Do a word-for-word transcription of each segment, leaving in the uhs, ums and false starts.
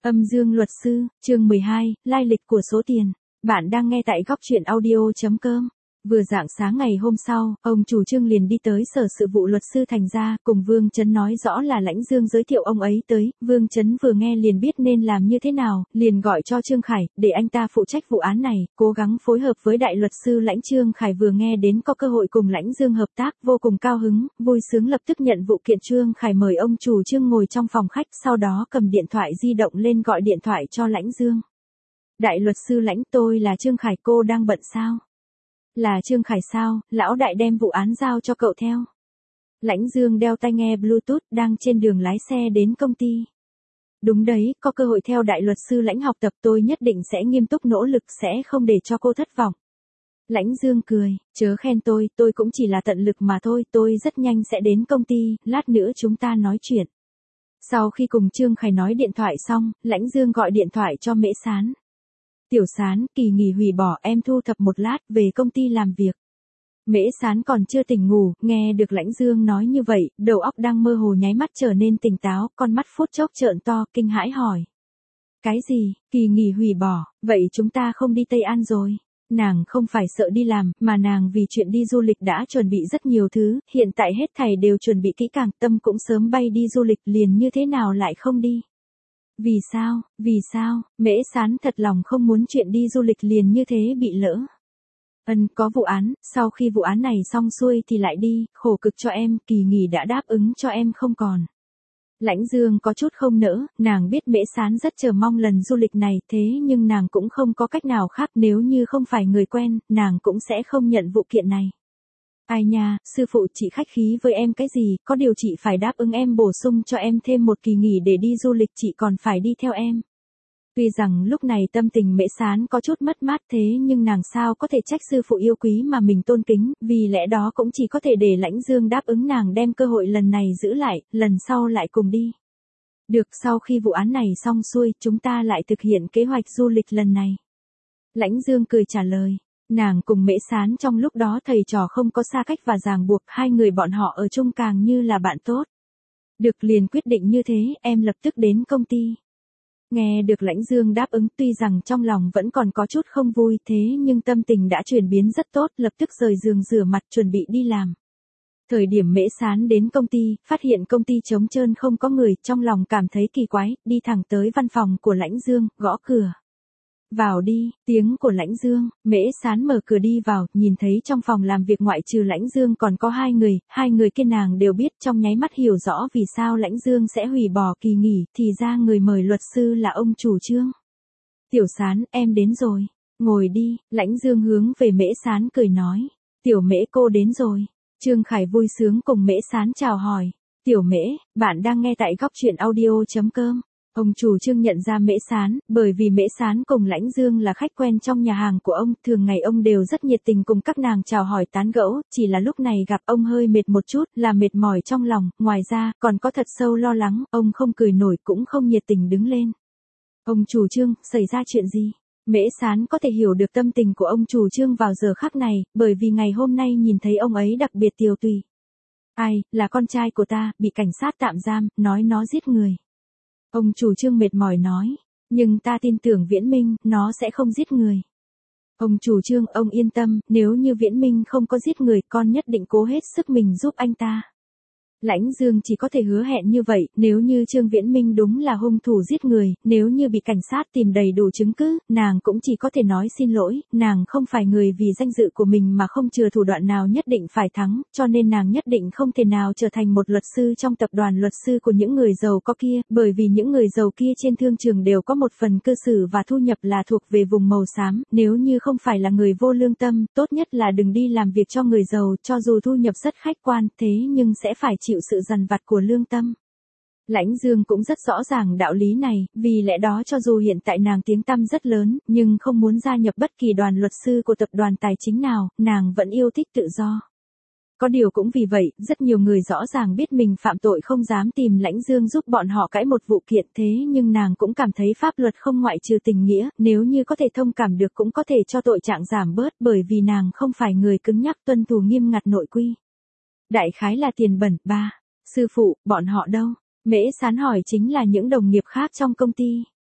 Âm dương luật sư, chương mười hai, lai lịch của số tiền. Bạn đang nghe tại góc truyện audio chấm com. Vừa rạng sáng ngày hôm sau, ông chủ Trương liền đi tới sở sự vụ luật sư thành ra, cùng Vương Chấn nói rõ là Lãnh Dương giới thiệu ông ấy tới. Vương Chấn vừa nghe liền biết nên làm như thế nào, liền gọi cho Trương Khải, để anh ta phụ trách vụ án này, cố gắng phối hợp với đại luật sư Lãnh. Trương Khải vừa nghe đến có cơ hội cùng Lãnh Dương hợp tác, vô cùng cao hứng, vui sướng lập tức nhận vụ kiện. Trương Khải mời ông chủ Trương ngồi trong phòng khách, sau đó cầm điện thoại di động lên gọi điện thoại cho Lãnh Dương. Đại luật sư Lãnh, tôi là Trương Khải, cô đang bận sao? Là Trương Khải sao, lão đại đem vụ án giao cho cậu theo. Lãnh Dương đeo tai nghe Bluetooth, đang trên đường lái xe đến công ty. Đúng đấy, có cơ hội theo đại luật sư Lãnh học tập, tôi nhất định sẽ nghiêm túc nỗ lực, sẽ không để cho cô thất vọng. Lãnh Dương cười, chớ khen tôi, tôi cũng chỉ là tận lực mà thôi, tôi rất nhanh sẽ đến công ty, lát nữa chúng ta nói chuyện. Sau khi cùng Trương Khải nói điện thoại xong, Lãnh Dương gọi điện thoại cho Mễ Sán. Tiểu Sán, kỳ nghỉ hủy bỏ, em thu thập một lát, về công ty làm việc. Mễ Sán còn chưa tỉnh ngủ, nghe được Lãnh Dương nói như vậy, đầu óc đang mơ hồ nháy mắt trở nên tỉnh táo, con mắt phút chốc trợn to, kinh hãi hỏi. Cái gì, kỳ nghỉ hủy bỏ, vậy chúng ta không đi Tây An rồi? Nàng không phải sợ đi làm, mà nàng vì chuyện đi du lịch đã chuẩn bị rất nhiều thứ, hiện tại hết thảy đều chuẩn bị kỹ càng, tâm cũng sớm bay đi du lịch, liền như thế nào lại không đi? Vì sao, vì sao, Mễ Sán thật lòng không muốn chuyện đi du lịch liền như thế bị lỡ. Ân, có vụ án, sau khi vụ án này xong xuôi thì lại đi, khổ cực cho em, kỳ nghỉ đã đáp ứng cho em không còn. Lãnh Dương có chút không nỡ, nàng biết Mễ Sán rất chờ mong lần du lịch này, thế nhưng nàng cũng không có cách nào khác, nếu như không phải người quen, nàng cũng sẽ không nhận vụ kiện này. Ai nha, sư phụ, chị khách khí với em cái gì, có điều chị phải đáp ứng em bổ sung cho em thêm một kỳ nghỉ để đi du lịch, chị còn phải đi theo em. Tuy rằng lúc này tâm tình Mễ Sán có chút mất mát, thế nhưng nàng sao có thể trách sư phụ yêu quý mà mình tôn kính, vì lẽ đó cũng chỉ có thể để Lãnh Dương đáp ứng nàng đem cơ hội lần này giữ lại, lần sau lại cùng đi. Được, sau khi vụ án này xong xuôi, chúng ta lại thực hiện kế hoạch du lịch lần này. Lãnh Dương cười trả lời. Nàng cùng Mễ Sán trong lúc đó thầy trò không có xa cách và ràng buộc, hai người bọn họ ở chung càng như là bạn tốt. Được, liền quyết định như thế, em lập tức đến công ty. Nghe được Lãnh Dương đáp ứng, tuy rằng trong lòng vẫn còn có chút không vui, thế nhưng tâm tình đã chuyển biến rất tốt, lập tức rời giường rửa mặt chuẩn bị đi làm. Thời điểm Mễ Sán đến công ty, phát hiện công ty trống trơn không có người, trong lòng cảm thấy kỳ quái, đi thẳng tới văn phòng của Lãnh Dương, gõ cửa. Vào đi, tiếng của Lãnh Dương. Mễ Sán mở cửa đi vào, nhìn thấy trong phòng làm việc ngoại trừ Lãnh Dương còn có hai người, hai người kia nàng đều biết, trong nháy mắt hiểu rõ vì sao Lãnh Dương sẽ hủy bỏ kỳ nghỉ, thì ra người mời luật sư là ông chủ Trương. Tiểu Sán, em đến rồi, ngồi đi. Lãnh Dương hướng về Mễ Sán cười nói, Tiểu Mễ cô đến rồi. Trương Khải vui sướng cùng Mễ Sán chào hỏi, Tiểu Mễ, bạn đang nghe tại góc truyện audio chấm com. Ông chủ Trương nhận ra Mễ Sán, bởi vì Mễ Sán cùng Lãnh Dương là khách quen trong nhà hàng của ông, thường ngày ông đều rất nhiệt tình cùng các nàng chào hỏi tán gẫu, chỉ là lúc này gặp ông hơi mệt một chút, là mệt mỏi trong lòng, ngoài ra, còn có thật sâu lo lắng, ông không cười nổi cũng không nhiệt tình đứng lên. Ông chủ Trương, xảy ra chuyện gì? Mễ Sán có thể hiểu được tâm tình của ông chủ Trương vào giờ khắc này, bởi vì ngày hôm nay nhìn thấy ông ấy đặc biệt tiều tùy. Ai, là con trai của ta, bị cảnh sát tạm giam, nói nó giết người. Ông chủ Trương mệt mỏi nói, nhưng ta tin tưởng Viễn Minh, nó sẽ không giết người. Ông chủ Trương, ông yên tâm, nếu như Viễn Minh không có giết người, con nhất định cố hết sức mình giúp anh ta. Lãnh Dương chỉ có thể hứa hẹn như vậy, nếu như Trương Viễn Minh đúng là hung thủ giết người, nếu như bị cảnh sát tìm đầy đủ chứng cứ, nàng cũng chỉ có thể nói xin lỗi, nàng không phải người vì danh dự của mình mà không chừa thủ đoạn nào nhất định phải thắng, cho nên nàng nhất định không thể nào trở thành một luật sư trong tập đoàn luật sư của những người giàu có kia, bởi vì những người giàu kia trên thương trường đều có một phần cơ sở và thu nhập là thuộc về vùng màu xám, nếu như không phải là người vô lương tâm, tốt nhất là đừng đi làm việc cho người giàu, cho dù thu nhập rất khách quan, thế nhưng sẽ phải chịu sự dằn vặt của lương tâm. Lãnh Dương cũng rất rõ ràng đạo lý này, vì lẽ đó cho dù hiện tại nàng tiếng tăm rất lớn, nhưng không muốn gia nhập bất kỳ đoàn luật sư của tập đoàn tài chính nào, nàng vẫn yêu thích tự do. Có điều cũng vì vậy, rất nhiều người rõ ràng biết mình phạm tội không dám tìm Lãnh Dương giúp bọn họ cãi một vụ kiện, thế nhưng nàng cũng cảm thấy pháp luật không ngoại trừ tình nghĩa, nếu như có thể thông cảm được cũng có thể cho tội trạng giảm bớt, bởi vì nàng không phải người cứng nhắc tuân thủ nghiêm ngặt nội quy. Đại khái là tiền bẩn. Ba. Sư phụ, bọn họ đâu? Mễ Sán hỏi chính là những đồng nghiệp khác trong công ty.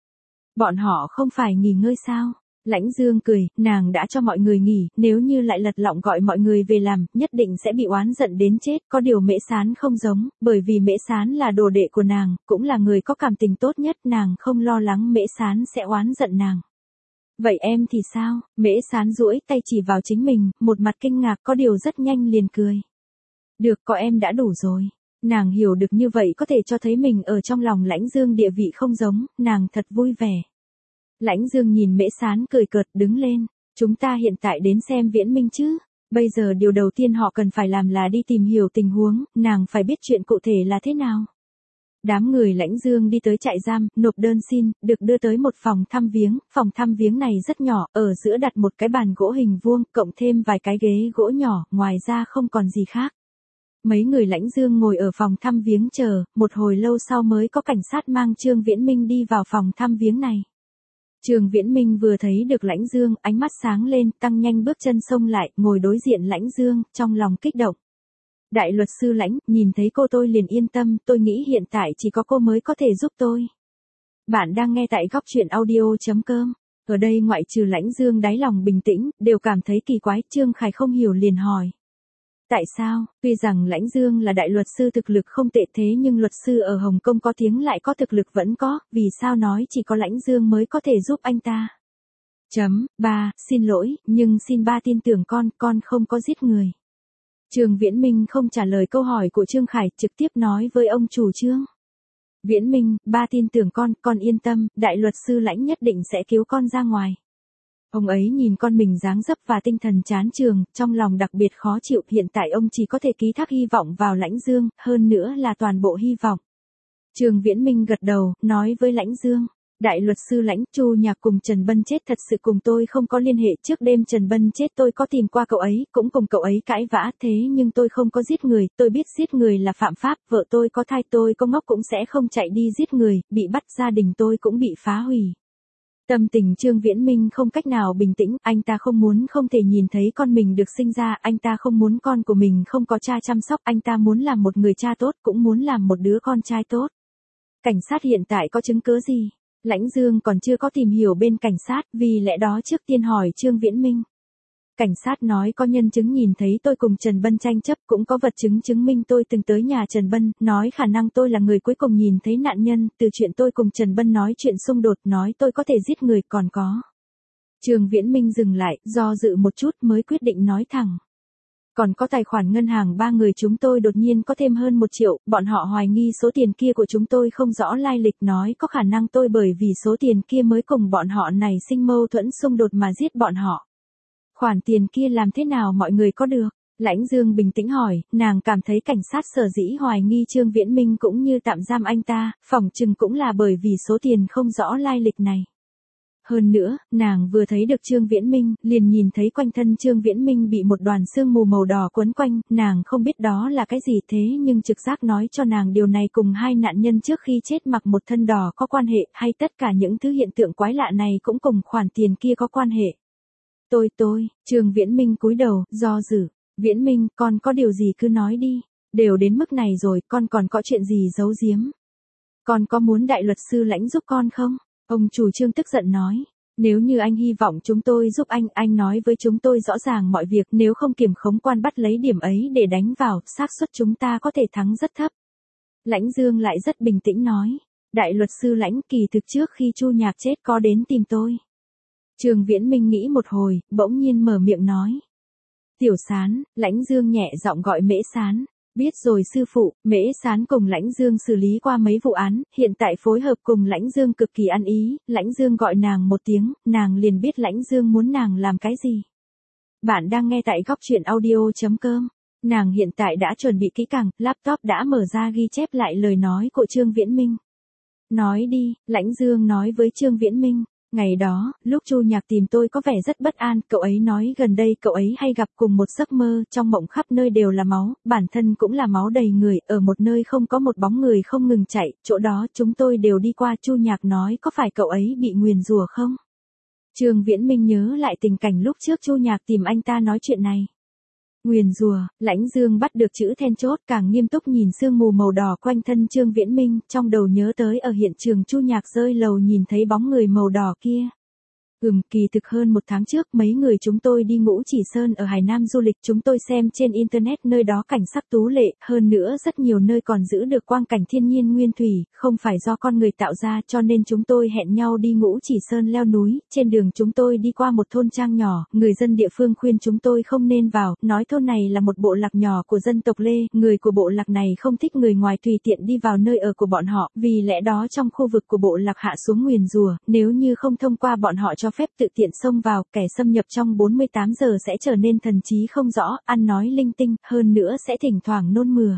Bọn họ không phải nghỉ ngơi sao? Lãnh Dương cười, nàng đã cho mọi người nghỉ, nếu như lại lật lọng gọi mọi người về làm, nhất định sẽ bị oán giận đến chết, có điều Mễ Sán không giống, bởi vì Mễ Sán là đồ đệ của nàng, cũng là người có cảm tình tốt nhất, nàng không lo lắng Mễ Sán sẽ oán giận nàng. Vậy em thì sao? Mễ Sán duỗi tay chỉ vào chính mình, một mặt kinh ngạc, có điều rất nhanh liền cười. Được, có em đã đủ rồi. Nàng hiểu được như vậy có thể cho thấy mình ở trong lòng Lãnh Dương địa vị không giống, nàng thật vui vẻ. Lãnh Dương nhìn Mễ Sán cười cợt, đứng lên. Chúng ta hiện tại đến xem Viễn Minh chứ. Bây giờ điều đầu tiên họ cần phải làm là đi tìm hiểu tình huống, nàng phải biết chuyện cụ thể là thế nào. Đám người Lãnh Dương đi tới trại giam, nộp đơn xin, được đưa tới một phòng thăm viếng, phòng thăm viếng này rất nhỏ, ở giữa đặt một cái bàn gỗ hình vuông, cộng thêm vài cái ghế gỗ nhỏ, ngoài ra không còn gì khác. Mấy người Lãnh Dương ngồi ở phòng thăm viếng chờ, một hồi lâu sau mới có cảnh sát mang Trương Viễn Minh đi vào phòng thăm viếng này. Trương Viễn Minh vừa thấy được Lãnh Dương, ánh mắt sáng lên, tăng nhanh bước chân xông lại, ngồi đối diện Lãnh Dương, trong lòng kích động. Đại luật sư Lãnh, nhìn thấy cô tôi liền yên tâm, tôi nghĩ hiện tại chỉ có cô mới có thể giúp tôi. Bạn đang nghe tại góc truyện audio chấm com. Ở đây ngoại trừ Lãnh Dương đáy lòng bình tĩnh, đều cảm thấy kỳ quái, Trương Khải không hiểu liền hỏi. Tại sao? Tuy rằng Lãnh Dương là đại luật sư thực lực không tệ thế nhưng luật sư ở Hồng Kông có tiếng lại có thực lực vẫn có, vì sao nói chỉ có Lãnh Dương mới có thể giúp anh ta? Chấm, ba, xin lỗi, nhưng xin ba tin tưởng con, con không có giết người. Trương Viễn Minh không trả lời câu hỏi của Trương Khải, trực tiếp nói với ông chủ Trương. Viễn Minh, ba tin tưởng con, con yên tâm, đại luật sư Lãnh nhất định sẽ cứu con ra ngoài. Ông ấy nhìn con mình dáng dấp và tinh thần chán trường, trong lòng đặc biệt khó chịu, hiện tại ông chỉ có thể ký thác hy vọng vào Lãnh Dương, hơn nữa là toàn bộ hy vọng. Trương Viễn Minh gật đầu, nói với Lãnh Dương. Đại luật sư Lãnh, Chu Nhạc cùng Trần Bân chết thật sự cùng tôi không có liên hệ, trước đêm Trần Bân chết tôi có tìm qua cậu ấy, cũng cùng cậu ấy cãi vã, thế nhưng tôi không có giết người, tôi biết giết người là phạm pháp, vợ tôi có thai, tôi có ngốc cũng sẽ không chạy đi giết người, bị bắt gia đình tôi cũng bị phá hủy. Tâm tình Trương Viễn Minh không cách nào bình tĩnh, anh ta không muốn không thể nhìn thấy con mình được sinh ra, anh ta không muốn con của mình không có cha chăm sóc, anh ta muốn làm một người cha tốt, cũng muốn làm một đứa con trai tốt. Cảnh sát hiện tại có chứng cứ gì? Lãnh Dương còn chưa có tìm hiểu bên cảnh sát, vì lẽ đó trước tiên hỏi Trương Viễn Minh. Cảnh sát nói có nhân chứng nhìn thấy tôi cùng Trần Bân tranh chấp, cũng có vật chứng chứng minh tôi từng tới nhà Trần Bân, nói khả năng tôi là người cuối cùng nhìn thấy nạn nhân, từ chuyện tôi cùng Trần Bân nói chuyện xung đột, nói tôi có thể giết người, còn có. Trương Viễn Minh dừng lại, do dự một chút mới quyết định nói thẳng. Còn có tài khoản ngân hàng ba người chúng tôi đột nhiên có thêm hơn một triệu, bọn họ hoài nghi số tiền kia của chúng tôi không rõ lai lịch, nói có khả năng tôi bởi vì số tiền kia mới cùng bọn họ này sinh mâu thuẫn xung đột mà giết bọn họ. Khoản tiền kia làm thế nào mọi người có được? Lãnh Dương bình tĩnh hỏi, nàng cảm thấy cảnh sát sở dĩ hoài nghi Trương Viễn Minh cũng như tạm giam anh ta, phỏng chừng cũng là bởi vì số tiền không rõ lai lịch này. Hơn nữa, nàng vừa thấy được Trương Viễn Minh, liền nhìn thấy quanh thân Trương Viễn Minh bị một đoàn sương mù màu đỏ quấn quanh, nàng không biết đó là cái gì thế nhưng trực giác nói cho nàng điều này cùng hai nạn nhân trước khi chết mặc một thân đỏ có quan hệ, hay tất cả những thứ hiện tượng quái lạ này cũng cùng khoản tiền kia có quan hệ. Tôi tôi, Trương Viễn Minh cúi đầu, do dự, Viễn Minh, con có điều gì cứ nói đi, đều đến mức này rồi, con còn có chuyện gì giấu giếm. Con có muốn đại luật sư Lãnh giúp con không? Ông chủ Trương tức giận nói, nếu như anh hy vọng chúng tôi giúp anh, anh nói với chúng tôi rõ ràng mọi việc, nếu không kiểm khống quan bắt lấy điểm ấy để đánh vào, xác suất chúng ta có thể thắng rất thấp. Lãnh Dương lại rất bình tĩnh nói, đại luật sư Lãnh, kỳ thực trước khi Chu Nhạc chết có đến tìm tôi. Trương Viễn Minh nghĩ một hồi, bỗng nhiên mở miệng nói. Tiểu Sán, Lãnh Dương nhẹ giọng gọi Mễ Sán. Biết rồi sư phụ, Mễ Sán cùng Lãnh Dương xử lý qua mấy vụ án, hiện tại phối hợp cùng Lãnh Dương cực kỳ ăn ý, Lãnh Dương gọi nàng một tiếng, nàng liền biết Lãnh Dương muốn nàng làm cái gì. Bạn đang nghe tại góc truyện audio chấm com. Nàng hiện tại đã chuẩn bị kỹ càng, laptop đã mở ra ghi chép lại lời nói của Trương Viễn Minh. Nói đi, Lãnh Dương nói với Trương Viễn Minh. Ngày đó, lúc Chu Nhạc tìm tôi có vẻ rất bất an, cậu ấy nói gần đây cậu ấy hay gặp cùng một giấc mơ, trong mộng khắp nơi đều là máu, bản thân cũng là máu đầy người, ở một nơi không có một bóng người không ngừng chạy, chỗ đó chúng tôi đều đi qua. Chu Nhạc nói có phải cậu ấy bị nguyền rủa không? Trương Viễn Minh nhớ lại tình cảnh lúc trước Chu Nhạc tìm anh ta nói chuyện này. Nguyền rủa, Lãnh Dương bắt được chữ then chốt, càng nghiêm túc nhìn sương mù màu đỏ quanh thân Trương Viễn Minh, trong đầu nhớ tới ở hiện trường Chu Nhạc rơi lầu nhìn thấy bóng người màu đỏ kia. Ừm, kỳ thực hơn một tháng trước mấy người chúng tôi đi Ngũ Chỉ Sơn ở Hải Nam du lịch, chúng tôi xem trên internet nơi đó cảnh sắc tú lệ, hơn nữa rất nhiều nơi còn giữ được quang cảnh thiên nhiên nguyên thủy, không phải do con người tạo ra, cho nên chúng tôi hẹn nhau đi Ngũ Chỉ Sơn leo núi. Trên đường chúng tôi đi qua một thôn trang nhỏ, người dân địa phương khuyên chúng tôi không nên vào, nói thôn này là một bộ lạc nhỏ của dân tộc Lê, người của bộ lạc này không thích người ngoài tùy tiện đi vào nơi ở của bọn họ, vì lẽ đó trong khu vực của bộ lạc hạ xuống nguyền rủa, nếu như không thông qua bọn họ cho phép tự tiện xông vào, kẻ xâm nhập trong bốn mươi tám giờ sẽ trở nên thần trí không rõ, ăn nói linh tinh, hơn nữa sẽ thỉnh thoảng nôn mửa.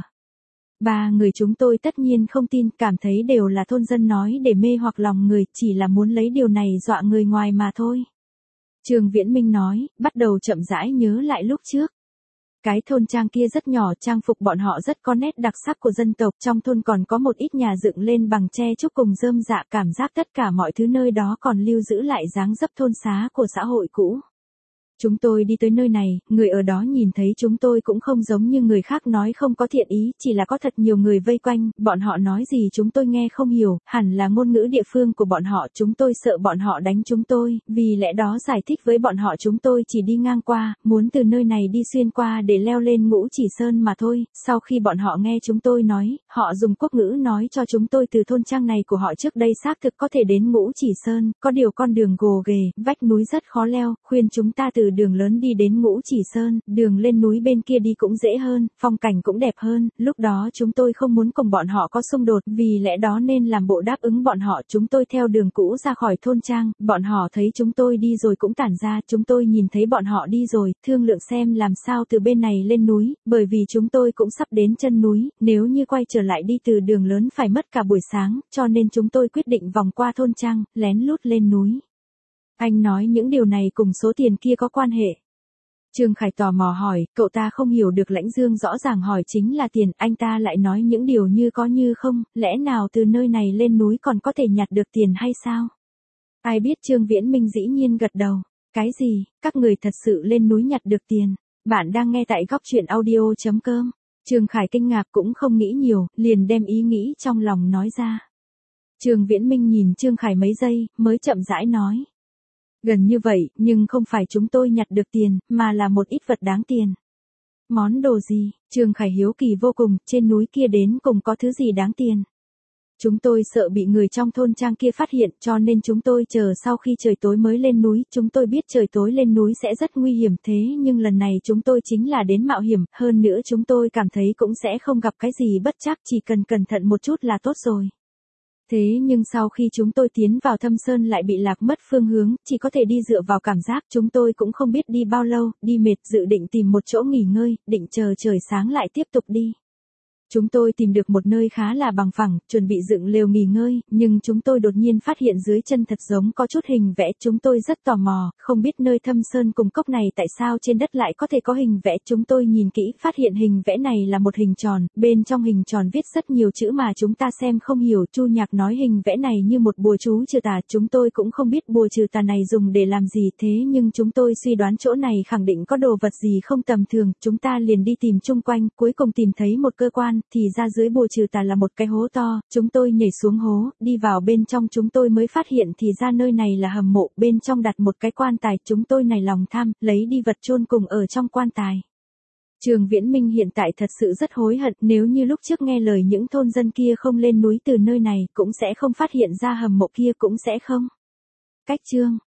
Ba người chúng tôi tất nhiên không tin, cảm thấy đều là thôn dân nói để mê hoặc lòng người, chỉ là muốn lấy điều này dọa người ngoài mà thôi. Trương Viễn Minh nói, bắt đầu chậm rãi nhớ lại lúc trước. Cái thôn trang kia rất nhỏ, trang phục bọn họ rất có nét đặc sắc của dân tộc, trong thôn còn có một ít nhà dựng lên bằng tre trúc cùng rơm rạ, cảm giác tất cả mọi thứ nơi đó còn lưu giữ lại dáng dấp thôn xá của xã hội cũ. Chúng tôi đi tới nơi này, người ở đó nhìn thấy chúng tôi cũng không giống như người khác nói không có thiện ý, chỉ là có thật nhiều người vây quanh, bọn họ nói gì chúng tôi nghe không hiểu, hẳn là ngôn ngữ địa phương của bọn họ, chúng tôi sợ bọn họ đánh chúng tôi, vì lẽ đó giải thích với bọn họ chúng tôi chỉ đi ngang qua, muốn từ nơi này đi xuyên qua để leo lên Ngũ Chỉ Sơn mà thôi. Sau khi bọn họ nghe chúng tôi nói, họ dùng quốc ngữ nói cho chúng tôi từ thôn trang này của họ trước đây xác thực có thể đến Ngũ Chỉ Sơn, có điều con đường gồ ghề, vách núi rất khó leo, khuyên chúng ta từ đường lớn đi đến Ngũ Chỉ Sơn, đường lên núi bên kia đi cũng dễ hơn, phong cảnh cũng đẹp hơn, lúc đó chúng tôi không muốn cùng bọn họ có xung đột, vì lẽ đó nên làm bộ đáp ứng bọn họ, chúng tôi theo đường cũ ra khỏi thôn trang, bọn họ thấy chúng tôi đi rồi cũng tản ra, chúng tôi nhìn thấy bọn họ đi rồi, thương lượng xem làm sao từ bên này lên núi, bởi vì chúng tôi cũng sắp đến chân núi, nếu như quay trở lại đi từ đường lớn phải mất cả buổi sáng, cho nên chúng tôi quyết định vòng qua thôn trang, lén lút lên núi. Anh nói những điều này cùng số tiền kia có quan hệ. Trương Khải tò mò hỏi, cậu ta không hiểu được Lãnh Dương rõ ràng hỏi chính là tiền, anh ta lại nói những điều như có như không, lẽ nào từ nơi này lên núi còn có thể nhặt được tiền hay sao? Ai biết Trương Viễn Minh dĩ nhiên gật đầu, cái gì, các người thật sự lên núi nhặt được tiền, bạn đang nghe tại góc truyện audio chấm com. Trương Khải kinh ngạc cũng không nghĩ nhiều, liền đem ý nghĩ trong lòng nói ra. Trương Viễn Minh nhìn Trương Khải mấy giây, mới chậm rãi nói. Gần như vậy, nhưng không phải chúng tôi nhặt được tiền, mà là một ít vật đáng tiền. Món đồ gì? Trương Khải hiếu kỳ vô cùng, trên núi kia đến cùng có thứ gì đáng tiền. Chúng tôi sợ bị người trong thôn trang kia phát hiện, cho nên chúng tôi chờ sau khi trời tối mới lên núi, chúng tôi biết trời tối lên núi sẽ rất nguy hiểm, thế nhưng lần này chúng tôi chính là đến mạo hiểm, hơn nữa chúng tôi cảm thấy cũng sẽ không gặp cái gì bất trắc, chỉ cần cẩn thận một chút là tốt rồi. Thế nhưng sau khi chúng tôi tiến vào thâm sơn lại bị lạc mất phương hướng, chỉ có thể đi dựa vào cảm giác, chúng tôi cũng không biết đi bao lâu, đi mệt, dự định tìm một chỗ nghỉ ngơi, định chờ trời sáng lại tiếp tục đi. Chúng tôi tìm được một nơi khá là bằng phẳng, chuẩn bị dựng lều nghỉ ngơi, nhưng chúng tôi đột nhiên phát hiện dưới chân thật giống có chút hình vẽ, chúng tôi rất tò mò, không biết nơi thâm sơn cùng cốc này tại sao trên đất lại có thể có hình vẽ, chúng tôi nhìn kỹ, phát hiện hình vẽ này là một hình tròn, bên trong hình tròn viết rất nhiều chữ mà chúng ta xem không hiểu, Chu Nhạc nói hình vẽ này như một bùa chú trừ tà, chúng tôi cũng không biết bùa trừ tà này dùng để làm gì, thế nhưng chúng tôi suy đoán chỗ này khẳng định có đồ vật gì không tầm thường, chúng ta liền đi tìm chung quanh, cuối cùng tìm thấy một cơ quan, thì ra dưới bùa trừ tà là một cái hố to, chúng tôi nhảy xuống hố, đi vào bên trong chúng tôi mới phát hiện thì ra nơi này là hầm mộ, bên trong đặt một cái quan tài, chúng tôi nảy lòng tham, lấy đi vật chôn cùng ở trong quan tài. Trương Viễn Minh hiện tại thật sự rất hối hận, nếu như lúc trước nghe lời những thôn dân kia không lên núi từ nơi này, cũng sẽ không phát hiện ra hầm mộ kia, cũng sẽ không. Cách chương